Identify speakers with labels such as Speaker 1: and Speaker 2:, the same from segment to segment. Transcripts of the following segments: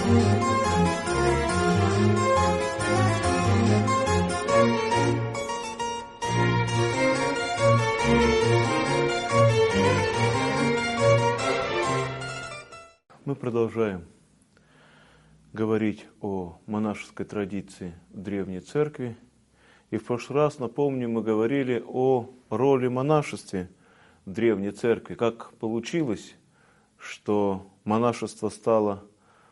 Speaker 1: Мы продолжаем говорить о монашеской традиции в Древней Церкви. И в прошлый раз, напомню, мы говорили о роли монашества в Древней Церкви. Как получилось, что монашество стало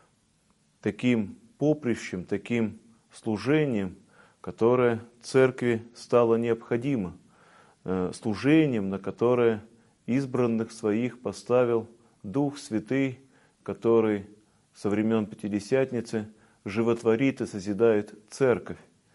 Speaker 1: таким поприщем, таким служением, которое Церкви стало необходимо, служением, на которое избранных своих поставил Дух Святый, который со времен Пятидесятницы животворит и созидает Церковь.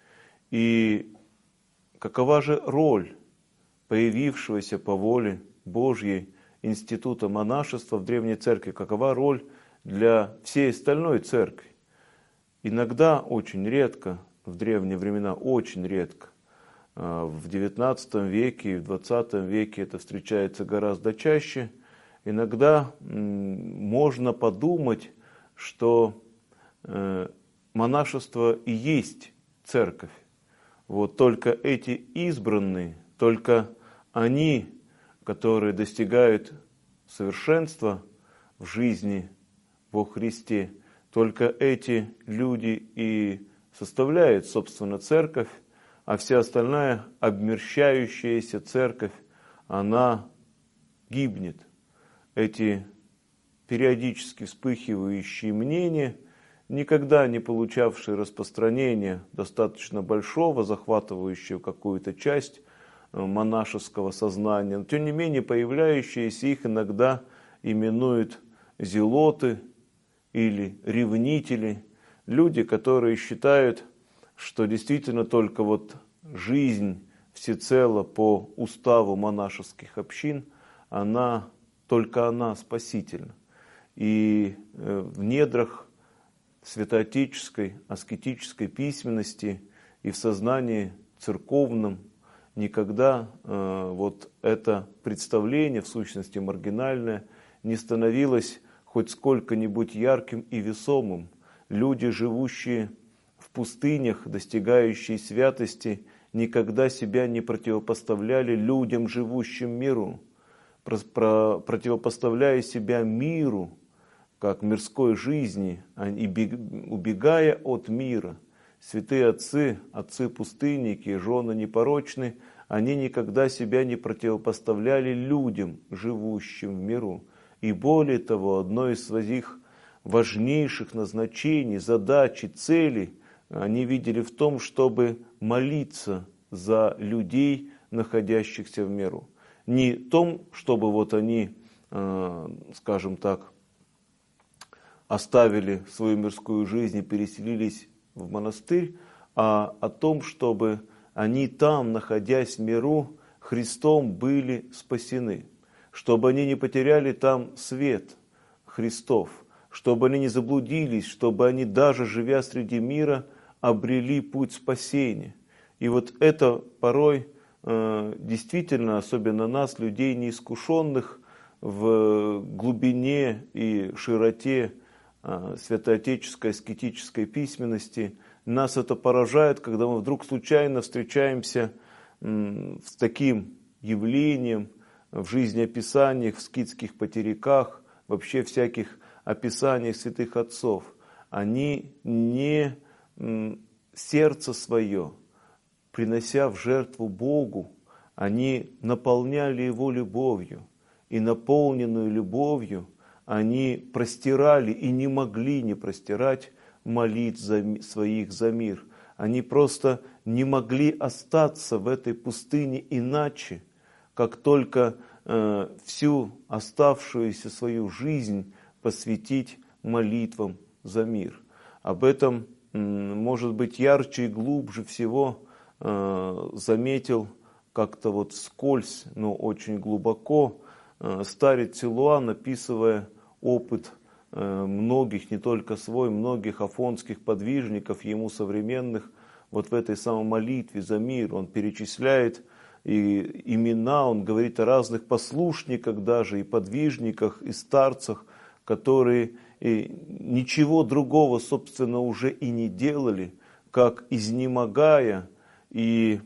Speaker 1: И какова же роль появившегося по воле Божьей института монашества в Древней Церкви, какова роль для всей остальной Церкви? Иногда, очень редко, в древние времена очень редко, в XIX веке и в XX веке это встречается гораздо чаще, иногда можно подумать, что монашество и есть церковь. Вот только эти избранные, только они, которые достигают совершенства в жизни во Христе, только эти люди и составляют, собственно, церковь, а вся остальная обмерщающаяся церковь, она гибнет. Эти периодически вспыхивающие мнения, никогда не получавшие распространения достаточно большого, захватывающего какую-то часть монашеского сознания, но тем не менее появляющиеся, их иногда именуют зелоты или ревнители, люди, которые считают, что действительно только вот жизнь всецело по уставу монашеских общин, только она спасительна. И в недрах святоотеческой, аскетической письменности и в сознании церковном никогда вот это представление, в сущности маргинальное, не становилось хоть сколько-нибудь ярким и весомым. Люди, живущие в пустынях, достигающие святости, никогда себя не противопоставляли людям, живущим в миру, противопоставляя себя миру, как мирской жизни, убегая от мира. Святые отцы, отцы-пустынники, жены непорочны, они никогда себя не противопоставляли людям, живущим в миру. И более того, одно из своих важнейших назначений, задач и целей они видели в том, чтобы молиться за людей, находящихся в миру. Не в том, чтобы вот они, скажем так, оставили свою мирскую жизнь и переселились в монастырь, а о том, чтобы они там, находясь в миру, Христом были спасены, чтобы они не потеряли там свет Христов, чтобы они не заблудились, чтобы они, даже живя среди мира, обрели путь спасения. И вот это порой действительно, особенно нас, людей неискушенных в глубине и широте святоотеческой аскетической письменности, нас это поражает, когда мы вдруг случайно встречаемся с таким явлением в жизнеописаниях, в скитских потериках, вообще всяких описаниях святых отцов. Они не сердце свое, принося в жертву Богу, они наполняли его любовью, и наполненную любовью они простирали и не могли не простирать молитв своих за мир. Они просто не могли остаться в этой пустыне иначе, как только всю оставшуюся свою жизнь посвятить молитвам за мир. Об этом, может быть, ярче и глубже всего заметил как-то вот вскользь, но очень глубоко старец Силуан, описывая опыт многих, не только свой, многих афонских подвижников, ему современных, вот в этой самой молитве за мир. Он перечисляет и имена, он говорит о разных послушниках даже, и подвижниках, и старцах, которые ничего другого, собственно, уже и не делали, как изнемогая и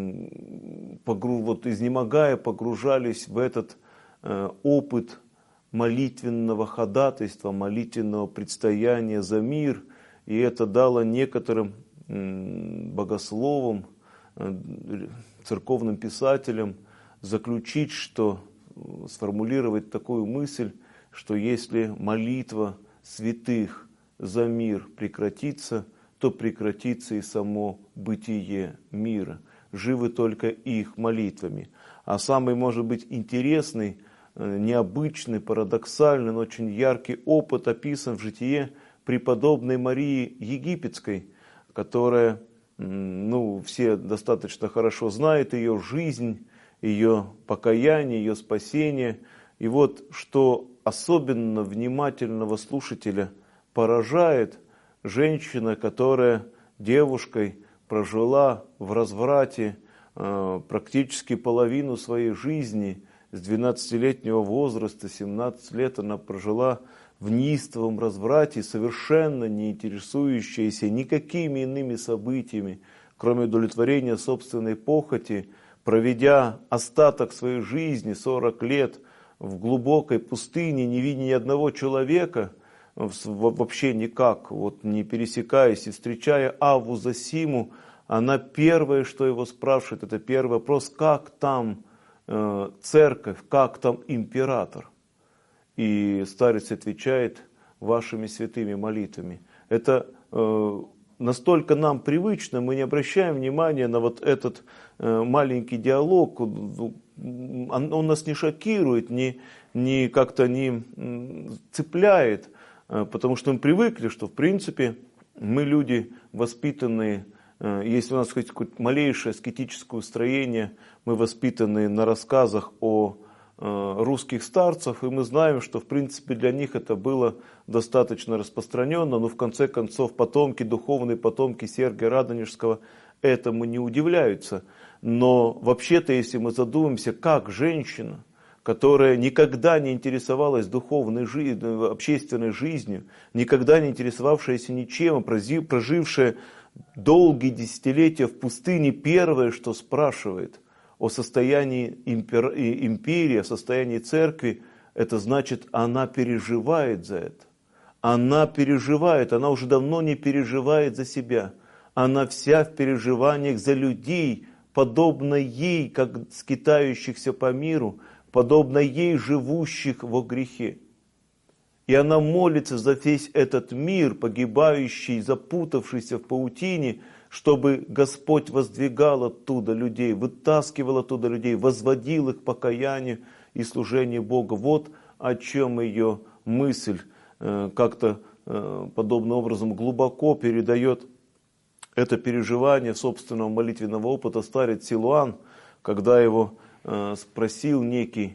Speaker 1: изнемогая погружались в этот опыт молитвенного ходатайства, молитвенного предстояния за мир. И это дало некоторым богословам, церковным писателям заключить, сформулировать такую мысль, что если молитва святых за мир прекратится, то прекратится и само бытие мира. Живы только их молитвами. А самый, может быть, интересный, необычный, парадоксальный, но очень яркий опыт описан в житие преподобной Марии Египетской, которая, все достаточно хорошо знают ее жизнь, ее покаяние, ее спасение. И вот что особенно внимательного слушателя поражает: женщина, которая девушкой прожила в разврате практически половину своей жизни, с 12-летнего возраста, 17 лет она прожила в неистовом разврате, совершенно не интересующаяся никакими иными событиями, кроме удовлетворения собственной похоти, проведя остаток своей жизни, 40 лет, в глубокой пустыне, не видя ни одного человека, вообще никак, не пересекаясь и встречая Авву Зосиму, она первое, что его спрашивает, это первый вопрос: как там церковь, как там император? И старец отвечает: вашими святыми молитвами. Это настолько нам привычно, мы не обращаем внимания на этот маленький диалог, он нас не шокирует, не как-то не цепляет, потому что мы привыкли, что в принципе мы люди воспитанные, если у нас хоть какое-то малейшее аскетическое устроение, мы воспитаны на рассказах о русских старцев, и мы знаем, что в принципе для них это было достаточно распространенно, но в конце концов духовные потомки Сергия Радонежского этому не удивляются. Но вообще-то, если мы задумаемся, как женщина, которая никогда не интересовалась духовной жизнью, общественной жизнью, никогда не интересовавшаяся ничем, прожившая долгие десятилетия в пустыне, первое, что спрашивает о состоянии империи, о состоянии церкви, это значит, она переживает за это. Она переживает, она уже давно не переживает за себя. Она вся в переживаниях за людей, подобно ей, как скитающихся по миру, подобно ей, живущих во грехе. И она молится за весь этот мир, погибающий, запутавшийся в паутине, чтобы Господь воздвигал оттуда людей, вытаскивал оттуда людей, возводил их к покаянию и служению Бога. Вот о чем ее мысль как-то подобным образом глубоко передает это переживание собственного молитвенного опыта старец Силуан, когда его спросил некий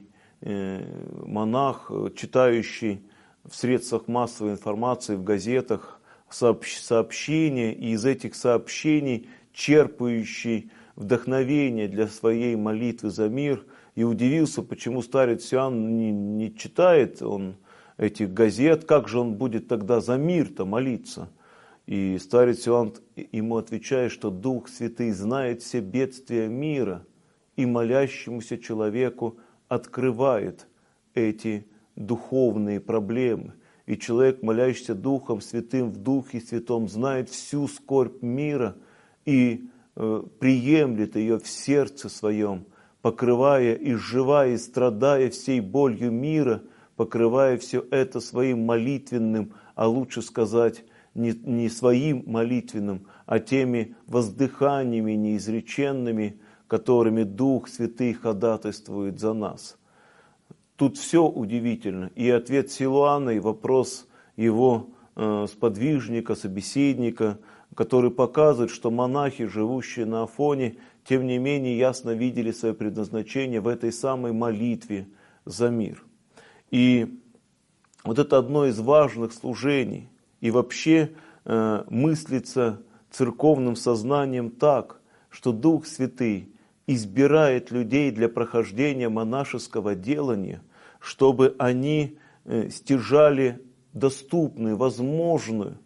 Speaker 1: монах, читающий в средствах массовой информации, в газетах, сообщения, и из этих сообщений черпающий вдохновение для своей молитвы за мир, и удивился, почему старец Силуан не читает он этих газет, как же он будет тогда за мир-то молиться. И старец Силуан ему отвечает, что Дух Святый знает все бедствия мира и молящемуся человеку открывает эти духовные проблемы. И человек, молящийся Духом Святым в Духе Святом, знает всю скорбь мира и приемлет ее в сердце своем, покрывая, изживая и страдая всей болью мира, покрывая все это своим молитвенным, а лучше сказать, не своим молитвенным, а теми воздыханиями неизреченными, которыми Дух Святый ходатайствует за нас. Тут все удивительно. И ответ Силуана, и вопрос его сподвижника, собеседника, который показывает, что монахи, живущие на Афоне, тем не менее ясно видели свое предназначение в этой самой молитве за мир. И вот это одно из важных служений. И вообще мыслится церковным сознанием так, что Дух Святый избирает людей для прохождения монашеского делания, чтобы они стяжали доступную, возможную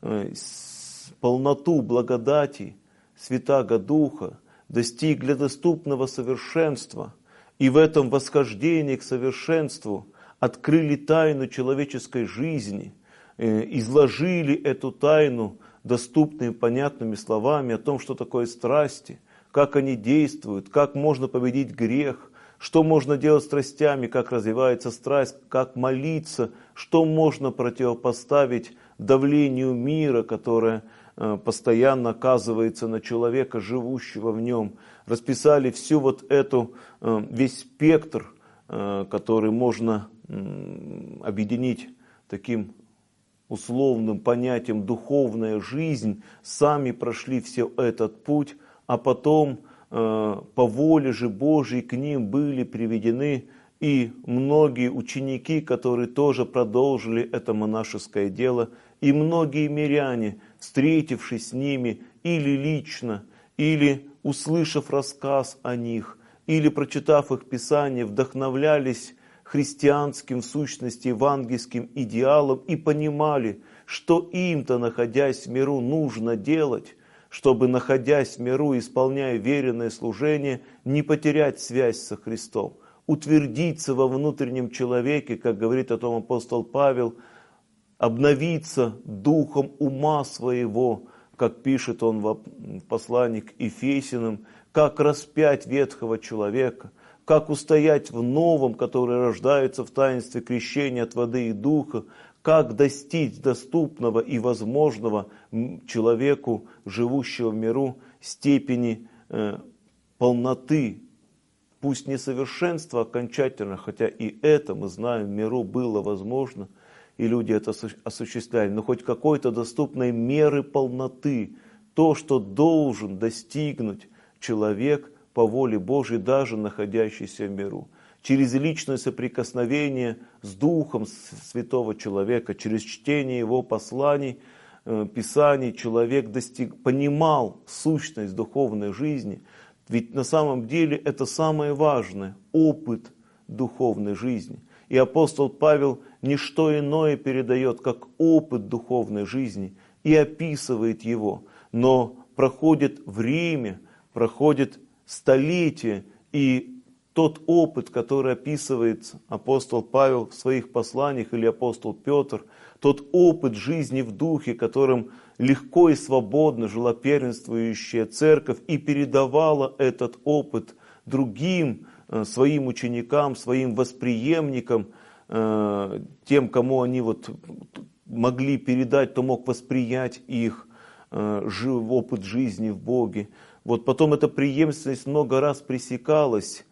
Speaker 1: полноту благодати Святаго Духа, достигли доступного совершенства, и в этом восхождении к совершенству открыли тайну человеческой жизни, изложили эту тайну доступными, понятными словами о том, что такое страсти, как они действуют, как можно победить грех, что можно делать с страстями, как развивается страсть, как молиться, что можно противопоставить давлению мира, которое постоянно оказывается на человека, живущего в нем. Расписали всю вот эту, весь спектр, который можно объединить таким условным понятием духовная жизнь, сами прошли все этот путь, а потом по воле же Божьей к ним были приведены и многие ученики, которые тоже продолжили это монашеское дело, и многие миряне, встретившись с ними или лично, или услышав рассказ о них, или прочитав их Писание, вдохновлялись христианским, в сущности, евангельским идеалом и понимали, что им-то, находясь в миру, нужно делать, чтобы, находясь в миру, исполняя веренное служение, не потерять связь со Христом, утвердиться во внутреннем человеке, как говорит о том апостол Павел, обновиться духом ума своего, как пишет он в послании к Ефесянам, как распять ветхого человека, как устоять в новом, который рождается в таинстве крещения от воды и духа, как достичь доступного и возможного человеку, живущего в миру, степени полноты, пусть не совершенства окончательно, хотя и это, мы знаем, в миру было возможно, и люди это осуществляли, но хоть какой-то доступной меры полноты, то, что должен достигнуть человек по воле Божьей, даже находящийся в миру. Через личное соприкосновение с Духом святого человека, через чтение его посланий, Писаний, человек понимал сущность духовной жизни. Ведь на самом деле это самое важное – опыт духовной жизни. И апостол Павел не что иное передает, как опыт духовной жизни, и описывает его. Но проходит время, проходит столетия, и тот опыт, который описывает апостол Павел в своих посланиях или апостол Петр, тот опыт жизни в духе, которым легко и свободно жила первенствующая церковь и передавала этот опыт другим своим ученикам, своим восприемникам, тем, кому они могли передать, кто мог восприять их опыт жизни в Боге. Потом эта преемственность много раз пресекалась,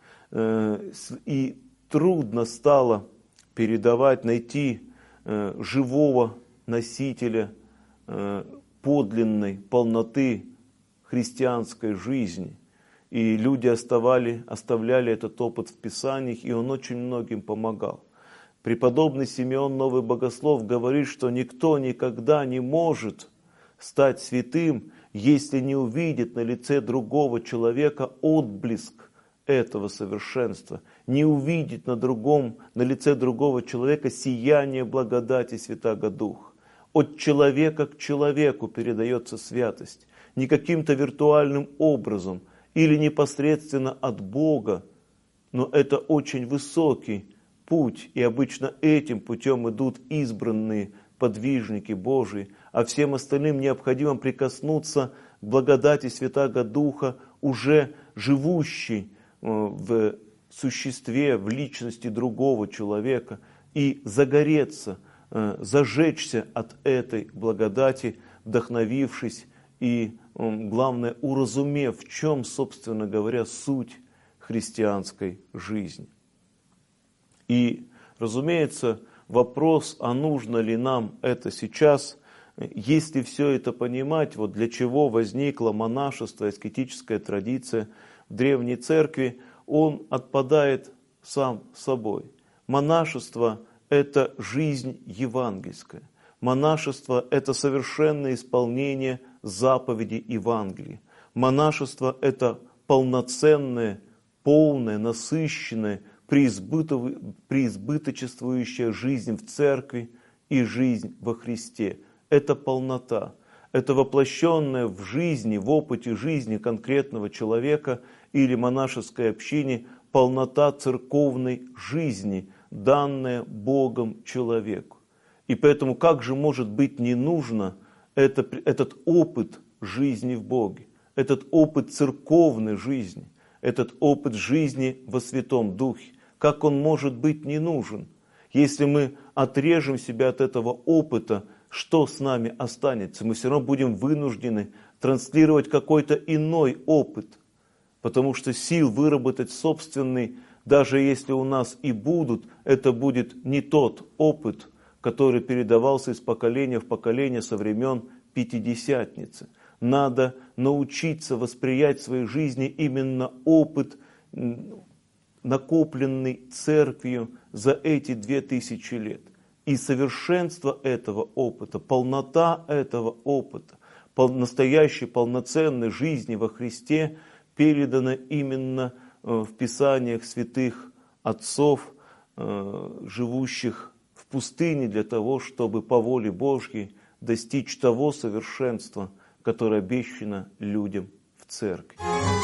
Speaker 1: и трудно стало передавать, найти живого носителя подлинной полноты христианской жизни. И люди оставляли этот опыт в Писаниях, и он очень многим помогал. Преподобный Симеон Новый Богослов говорит, что никто никогда не может стать святым, если не увидит на лице другого человека отблеск этого совершенства, не увидит на лице другого человека сияние благодати Святаго Духа. От человека к человеку передается святость, не каким-то виртуальным образом или непосредственно от Бога, но это очень высокий путь, и обычно этим путем идут избранные подвижники Божии, а всем остальным необходимо прикоснуться к благодати Святаго Духа, уже живущей в существе, в личности другого человека, и загореться, зажечься от этой благодати, вдохновившись и, главное, уразумев, в чем, собственно говоря, суть христианской жизни. И, разумеется, вопрос, а нужно ли нам это сейчас, если все это понимать, для чего возникло монашество, аскетическая традиция в Древней Церкви, он отпадает сам собой. Монашество – это жизнь евангельская. Монашество – это совершенное исполнение заповедей Евангелия. Монашество – это полноценное, полное, насыщенное, преизбыточествующая жизнь в церкви, и жизнь во Христе. Это полнота. Это воплощенная в жизни, в опыте жизни конкретного человека или монашеской общине полнота церковной жизни, данная Богом человеку. И поэтому как же может быть не нужно этот опыт жизни в Боге, этот опыт церковной жизни, этот опыт жизни во Святом Духе? Как он может быть не нужен? Если мы отрежем себя от этого опыта, что с нами останется? Мы все равно будем вынуждены транслировать какой-то иной опыт, потому что сил выработать собственный, даже если у нас и будут, это будет не тот опыт, который передавался из поколения в поколение со времен Пятидесятницы. Надо научиться восприять в своей жизни именно опыт, накопленный Церковью за эти 2000 лет. И совершенство этого опыта, полнота этого опыта, настоящей полноценной жизни во Христе передана именно в Писаниях святых отцов, живущих в пустыне для того, чтобы по воле Божьей достичь того совершенства, которое обещано людям в Церкви.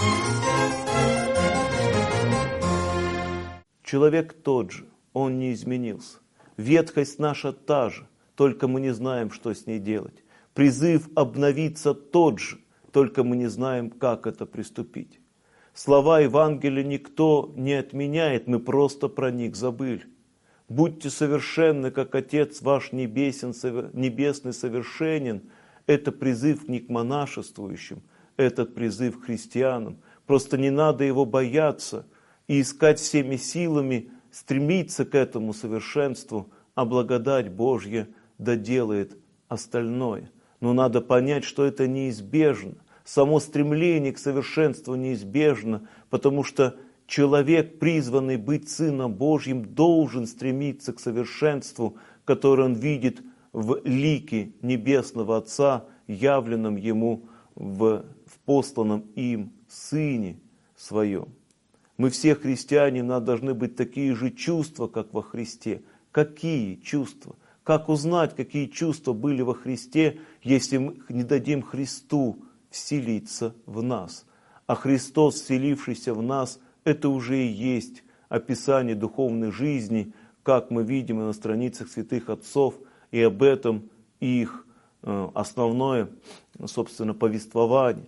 Speaker 1: Человек тот же, он не изменился. Ветхость наша та же, только мы не знаем, что с ней делать. Призыв обновиться тот же, только мы не знаем, как это приступить. Слова Евангелия никто не отменяет, мы просто про них забыли. Будьте совершенны, как Отец ваш небесный совершенен. Это призыв не к монашествующим, этот призыв к христианам. Просто не надо его бояться и искать всеми силами, стремиться к этому совершенству, а благодать Божья доделает остальное. Но надо понять, что это неизбежно. Само стремление к совершенству неизбежно, потому что человек, призванный быть Сыном Божьим, должен стремиться к совершенству, которое он видит в лике Небесного Отца, явленном ему в посланном им Сыне Своем. Мы все христиане, у нас должны быть такие же чувства, как во Христе. Какие чувства? Как узнать, какие чувства были во Христе, если мы не дадим Христу вселиться в нас? А Христос, вселившийся в нас, это уже и есть описание духовной жизни, как мы видим и на страницах святых отцов, и об этом их основное, собственно, повествование.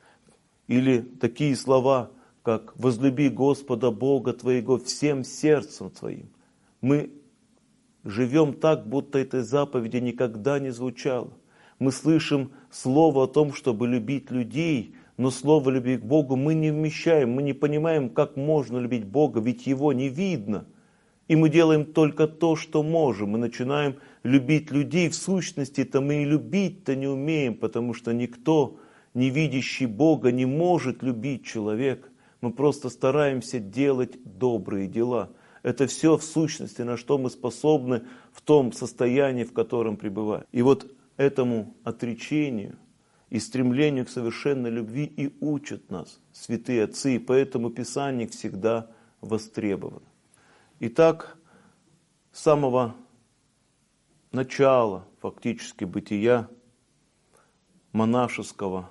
Speaker 1: Или такие слова, как «возлюби Господа Бога твоего всем сердцем твоим». Мы живем так, будто этой заповеди никогда не звучало. Мы слышим слово о том, чтобы любить людей, но слово любви к Богу мы не вмещаем, мы не понимаем, как можно любить Бога, ведь Его не видно. И мы делаем только то, что можем. Мы начинаем любить людей, в сущности-то мы и любить-то не умеем, потому что никто, не видящий Бога, не может любить человека. Мы просто стараемся делать добрые дела. Это все в сущности, на что мы способны в том состоянии, в котором пребываем. И вот этому отречению и стремлению к совершенной любви и учат нас святые отцы, и поэтому Писание всегда востребовано. Итак, с самого начала фактически бытия монашеского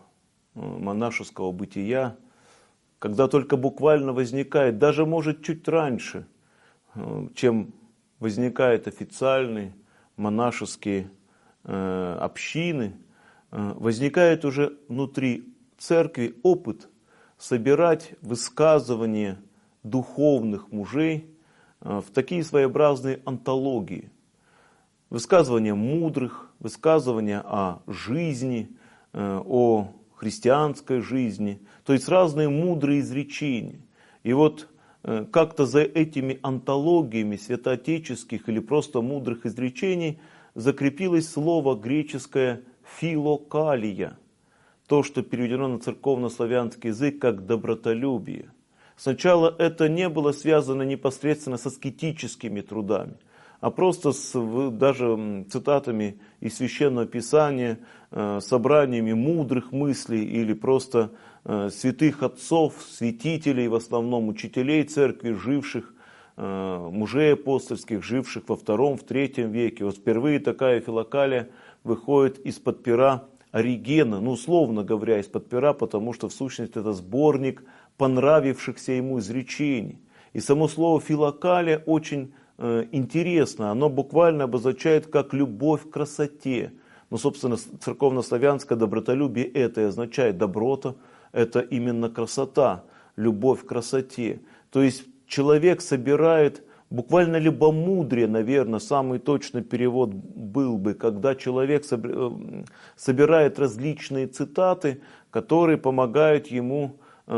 Speaker 1: бытия, когда только буквально возникает, даже может чуть раньше, чем возникают официальные монашеские общины, возникает уже внутри церкви опыт собирать высказывания духовных мужей в такие своеобразные антологии. Высказывания мудрых, высказывания о жизни, о христианской жизни, то есть разные мудрые изречения. И вот как-то за этими антологиями святоотеческих или просто мудрых изречений закрепилось слово греческое «филокалия», то, что переведено на церковно-славянский язык как «добротолюбие». Сначала это не было связано непосредственно с аскетическими трудами, а просто даже цитатами из Священного Писания, собраниями мудрых мыслей или просто святых отцов, святителей, в основном учителей церкви, живших мужей апостольских, живших во II, в III веке. Вот впервые такая филокалия выходит из-под пера Оригена, ну, условно говоря, из-под пера, потому что в сущности это сборник понравившихся ему изречений. И само слово филокалия очень интересно, оно буквально обозначает как любовь к красоте. Но, собственно, церковнославянское добротолюбие это и означает. Доброта – это именно красота, любовь к красоте. То есть человек собирает буквально любомудрие, наверное, самый точный перевод был бы, когда человек собирает различные цитаты, которые помогают ему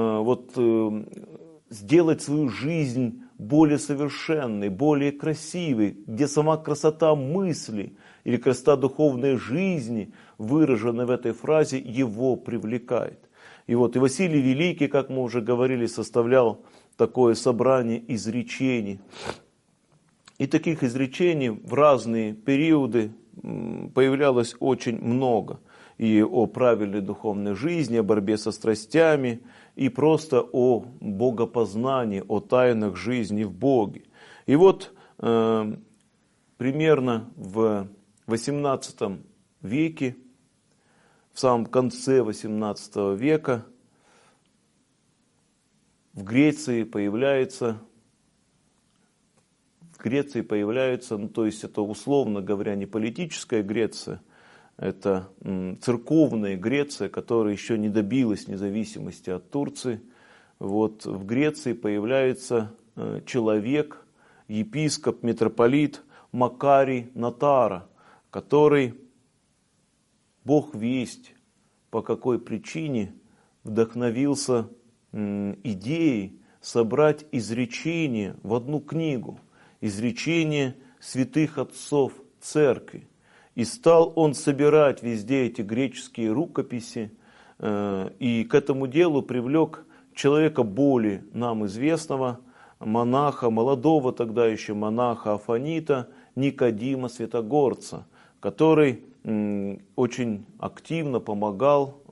Speaker 1: сделать свою жизнь более совершенной, более красивой, где сама красота мысли или красота духовной жизни, выраженная в этой фразе, его привлекает. И Василий Великий, как мы уже говорили, составлял такое собрание изречений. И таких изречений в разные периоды появлялось очень много. И о правильной духовной жизни, о борьбе со страстями, и просто о богопознании, о тайнах жизни в Боге. И примерно в XVIII веке, в самом конце XVIII века, в Греции появляется, то есть это, условно говоря, не политическая Греция, это церковная Греция, которая еще не добилась независимости от Турции. В Греции появляется человек, епископ, митрополит Макарий Нотара, который, Бог весть, по какой причине вдохновился идеей собрать изречения в одну книгу, изречения святых отцов церкви. И стал он собирать везде эти греческие рукописи, и к этому делу привлек человека более нам известного, монаха, молодого тогда еще монаха Афонита, Никодима Святогорца, который очень активно помогал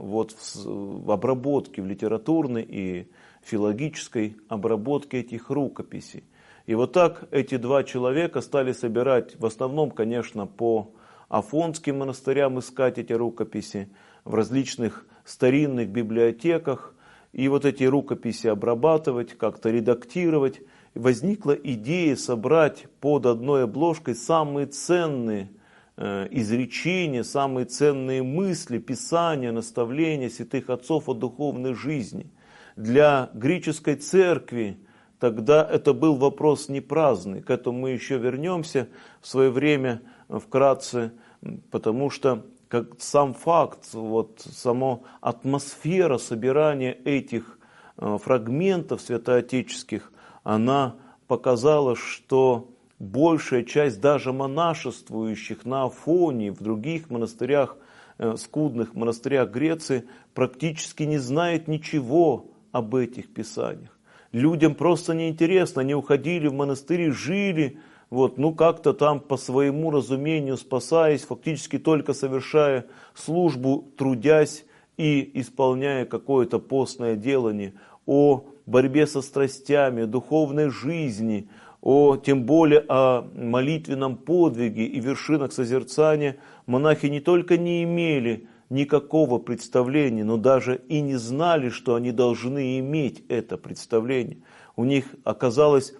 Speaker 1: в обработке, в литературной и филологической обработке этих рукописей. И так эти два человека стали собирать, в основном, конечно, по афонским монастырям искать эти рукописи, в различных старинных библиотеках, и эти рукописи обрабатывать, как-то редактировать. И возникла идея собрать под одной обложкой самые ценные изречения, самые ценные мысли, писания, наставления святых отцов о духовной жизни. Для греческой церкви тогда это был вопрос не праздный, к этому мы еще вернемся в свое время вкратце, потому что как сам факт, сама атмосфера собирания этих фрагментов святоотеческих, она показала, что большая часть даже монашествующих на Афоне, в других монастырях, скудных монастырях Греции, практически не знает ничего об этих писаниях. Людям просто неинтересно, они уходили в монастыри, жили, как-то там по своему разумению спасаясь, фактически только совершая службу, трудясь и исполняя какое-то постное делание, о борьбе со страстями, духовной жизни, тем более о молитвенном подвиге и вершинах созерцания. Монахи не только не имели никакого представления, но даже и не знали, что они должны иметь это представление. У них оказалось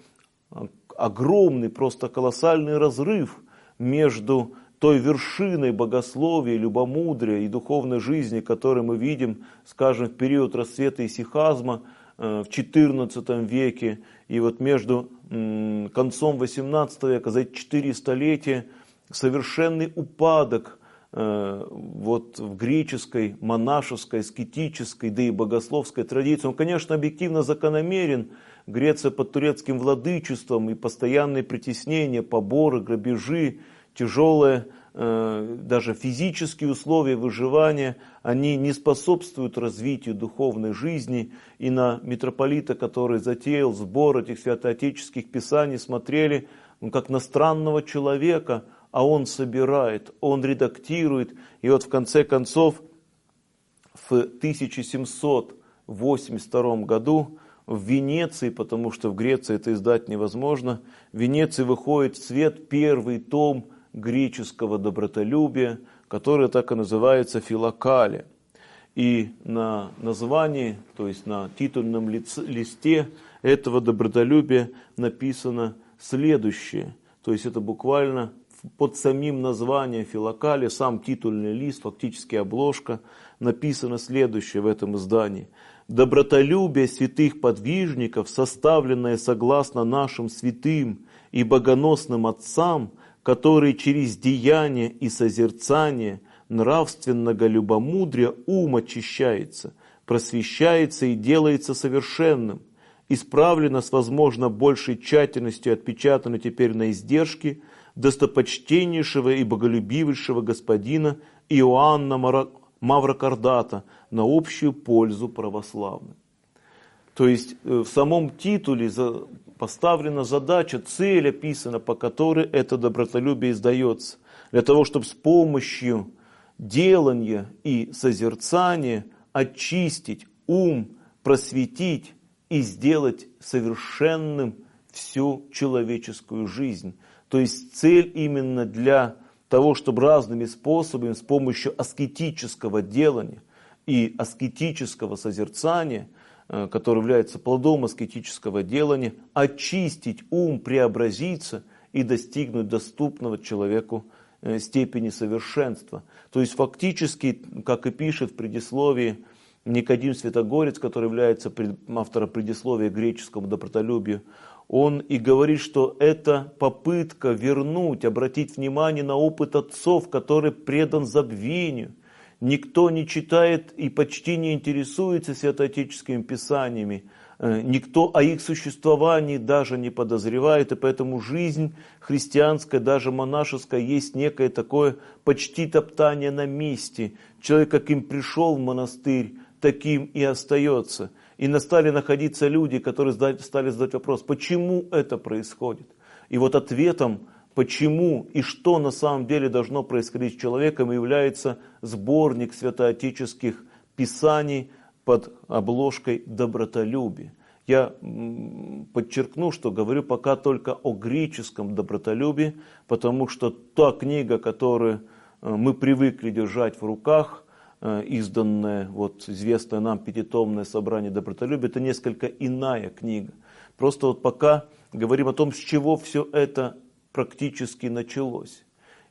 Speaker 1: огромный, просто колоссальный разрыв между той вершиной богословия, любомудрия и духовной жизни, которую мы видим, скажем, в период расцвета исихазма в XIV веке, и между концом XVIII века, за 4 столетия, совершенный упадок в греческой, монашеской, аскетической, да и богословской традиции. Он, конечно, объективно закономерен. Греция под турецким владычеством и постоянные притеснения, поборы, грабежи, тяжелые даже физические условия выживания, они не способствуют развитию духовной жизни. И на митрополита, который затеял сбор этих святоотеческих писаний, смотрели как на странного человека, а он собирает, он редактирует. И в конце концов, в 1782 году в Венеции, потому что в Греции это издать невозможно. В Венеции выходит в свет первый том греческого добротолюбия, который так и называется «Филокалия». И на названии, то есть на титульном листе этого добротолюбия написано следующее. То есть это буквально под самим названием «Филокалия», сам титульный лист, фактически обложка, написано следующее в этом издании. «Добротолюбие святых подвижников, составленное согласно нашим святым и богоносным отцам, которые через деяние и созерцание нравственного любомудрия ум очищается, просвещается и делается совершенным, исправлено с, возможно, большей тщательностью отпечатано теперь на издержке достопочтеннейшего и боголюбивейшего господина Иоанна Маврокордата на общую пользу православных». То есть в самом титуле поставлена задача, цель описана, по которой это добротолюбие издается, для того, чтобы с помощью делания и созерцания очистить ум, просветить и сделать совершенным всю человеческую жизнь. То есть цель именно для того, чтобы разными способами, с помощью аскетического делания и аскетического созерцания, который является плодом аскетического делания, очистить ум, преобразиться и достигнуть доступного человеку степени совершенства. То есть фактически, как и пишет в предисловии Никодим Святогорец, который является автором предисловия к греческому добротолюбию, он и говорит, что это попытка вернуть, обратить внимание на опыт отцов, который предан забвению. Никто не читает и почти не интересуется святоотеческими писаниями. Никто о их существовании даже не подозревает, и поэтому жизнь христианская, даже монашеская, есть некое такое почти топтание на месте. Человек, каким пришел в монастырь, таким и остается. И стали находиться люди, которые стали задать вопрос, почему это происходит. И вот ответом, почему и что на самом деле должно происходить с человеком, является сборник святоотеческих писаний под обложкой «Добротолюбие». Я подчеркну, что говорю пока только о греческом добротолюбии, потому что та книга, которую мы привыкли держать в руках, изданное, вот известное нам пятитомное собрание добротолюбия, это несколько иная книга. Просто вот пока говорим о том, с чего все это практически началось.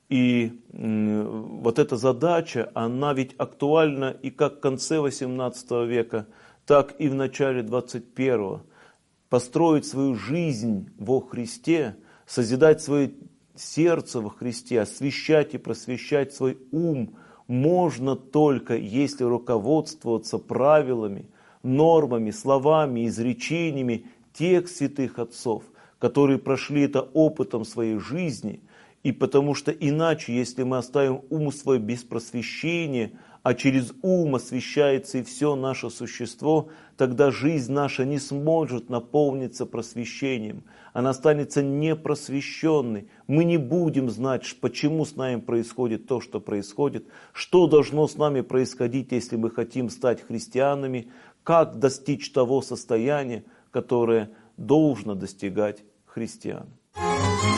Speaker 1: И вот эта задача, она ведь актуальна и как в конце XVIII века, так и в начале XXI. Построить свою жизнь во Христе, созидать свое сердце во Христе, освящать и просвещать свой ум можно только, если руководствоваться правилами, нормами, словами, изречениями тех святых отцов, которые прошли это опытом своей жизни. И потому что иначе, если мы оставим ум свой без просвещения, а через ум освещается и все наше существо, тогда жизнь наша не сможет наполниться просвещением. Она останется непросвещенной. Мы не будем знать, почему с нами происходит то, что происходит, что должно с нами происходить, если мы хотим стать христианами, как достичь того состояния, которое должно достигать христиан.